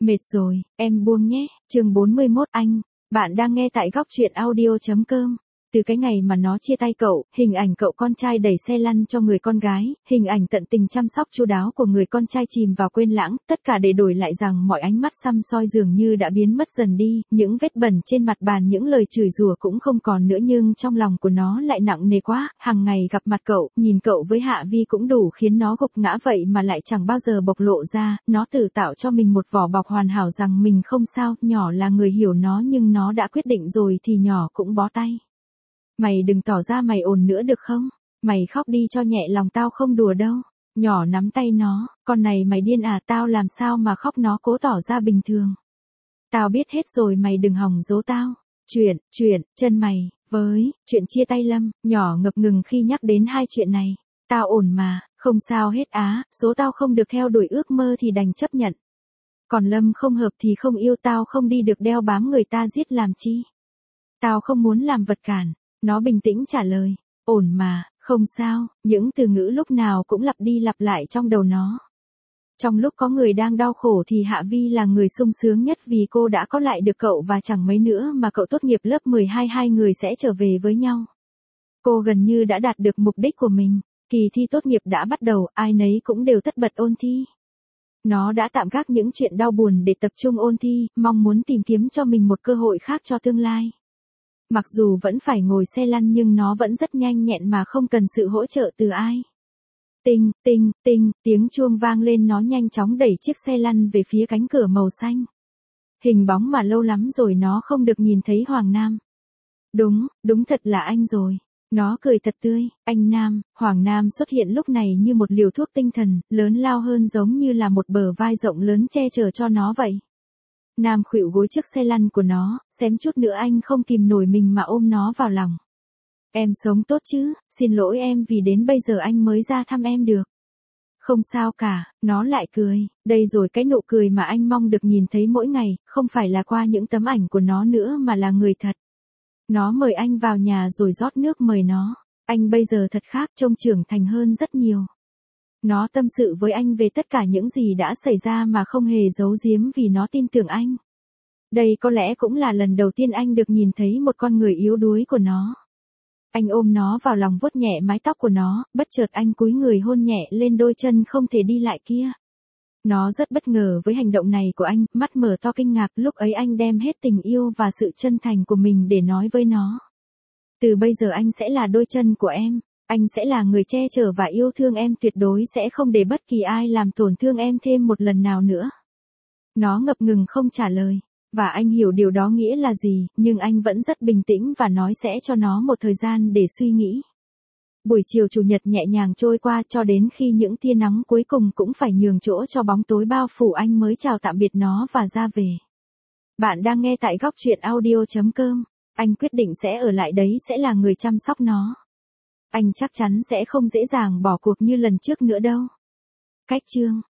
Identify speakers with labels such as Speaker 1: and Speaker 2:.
Speaker 1: Mệt rồi, em buông nhé. Chương 41 anh. Bạn đang nghe tại góc truyện audio.com. Từ cái ngày mà nó chia tay cậu, hình ảnh cậu con trai đẩy xe lăn cho người con gái, hình ảnh tận tình chăm sóc chu đáo của người con trai chìm vào quên lãng, tất cả để đổi lại rằng mọi ánh mắt săm soi dường như đã biến mất dần đi, những vết bẩn trên mặt bàn, những lời chửi rủa cũng không còn nữa, nhưng trong lòng của nó lại nặng nề quá, hàng ngày gặp mặt cậu, nhìn cậu với Hạ Vi cũng đủ khiến nó gục ngã, vậy mà lại chẳng bao giờ bộc lộ ra, nó tự tạo cho mình một vỏ bọc hoàn hảo rằng mình không sao, nhỏ là người hiểu nó nhưng nó đã quyết định rồi thì nhỏ cũng bó tay. Mày đừng tỏ ra mày ổn nữa được không? Mày khóc đi cho nhẹ lòng, tao không đùa đâu. Nhỏ nắm tay nó, con này mày điên à, tao làm sao mà khóc, nó cố tỏ ra bình thường. Tao biết hết rồi, mày đừng hòng dỗ tao. Chân mày, với, chuyện chia tay Lâm, nhỏ ngập ngừng khi nhắc đến hai chuyện này. Tao ổn mà, không sao hết á, số tao không được theo đuổi ước mơ thì đành chấp nhận. Còn Lâm không hợp thì không yêu, tao không đi được đeo bám người ta giết làm chi. Tao không muốn làm vật cản. Nó bình tĩnh trả lời, ổn mà, không sao, những từ ngữ lúc nào cũng lặp đi lặp lại trong đầu nó. Trong lúc có người đang đau khổ thì Hạ Vi là người sung sướng nhất vì cô đã có lại được cậu, và chẳng mấy nữa mà cậu tốt nghiệp lớp 12, hai người sẽ trở về với nhau. Cô gần như đã đạt được mục đích của mình, kỳ thi tốt nghiệp đã bắt đầu, ai nấy cũng đều tất bật ôn thi. Nó đã tạm gác những chuyện đau buồn để tập trung ôn thi, mong muốn tìm kiếm cho mình một cơ hội khác cho tương lai. Mặc dù vẫn phải ngồi xe lăn nhưng nó vẫn rất nhanh nhẹn mà không cần sự hỗ trợ từ ai. Tinh, tiếng chuông vang lên, nó nhanh chóng đẩy chiếc xe lăn về phía cánh cửa màu xanh. Hình bóng mà lâu lắm rồi nó không được nhìn thấy, Hoàng Nam. Đúng thật là anh rồi. Nó cười thật tươi, anh Nam. Hoàng Nam xuất hiện lúc này như một liều thuốc tinh thần, lớn lao hơn, giống như là một bờ vai rộng lớn che chở cho nó vậy. Nam khuỵu gối trước xe lăn của nó, xém chút nữa anh không kìm nổi mình mà ôm nó vào lòng. Em sống tốt chứ, xin lỗi em vì đến bây giờ anh mới ra thăm em được. Không sao cả, nó lại cười, đây rồi cái nụ cười mà anh mong được nhìn thấy mỗi ngày, không phải là qua những tấm ảnh của nó nữa mà là người thật. Nó mời anh vào nhà rồi rót nước mời nó, anh bây giờ thật khác, trông trưởng thành hơn rất nhiều. Nó tâm sự với anh về tất cả những gì đã xảy ra mà không hề giấu giếm vì nó tin tưởng anh. Đây có lẽ cũng là lần đầu tiên anh được nhìn thấy một con người yếu đuối của nó. Anh ôm nó vào lòng, vuốt nhẹ mái tóc của nó, bất chợt anh cúi người hôn nhẹ lên đôi chân không thể đi lại kia. Nó rất bất ngờ với hành động này của anh, mắt mở to kinh ngạc, lúc ấy anh đem hết tình yêu và sự chân thành của mình để nói với nó. Từ bây giờ anh sẽ là đôi chân của em. Anh sẽ là người che chở và yêu thương em, tuyệt đối sẽ không để bất kỳ ai làm tổn thương em thêm một lần nào nữa. Nó ngập ngừng không trả lời, và anh hiểu điều đó nghĩa là gì, nhưng anh vẫn rất bình tĩnh và nói sẽ cho nó một thời gian để suy nghĩ. Buổi chiều chủ nhật nhẹ nhàng trôi qua cho đến khi những tia nắng cuối cùng cũng phải nhường chỗ cho bóng tối bao phủ, anh mới chào tạm biệt nó và ra về. Bạn đang nghe tại góc truyện audio.com. Anh quyết định sẽ ở lại đấy, sẽ là người chăm sóc nó. Anh chắc chắn sẽ không dễ dàng bỏ cuộc như lần trước nữa đâu. Cách chương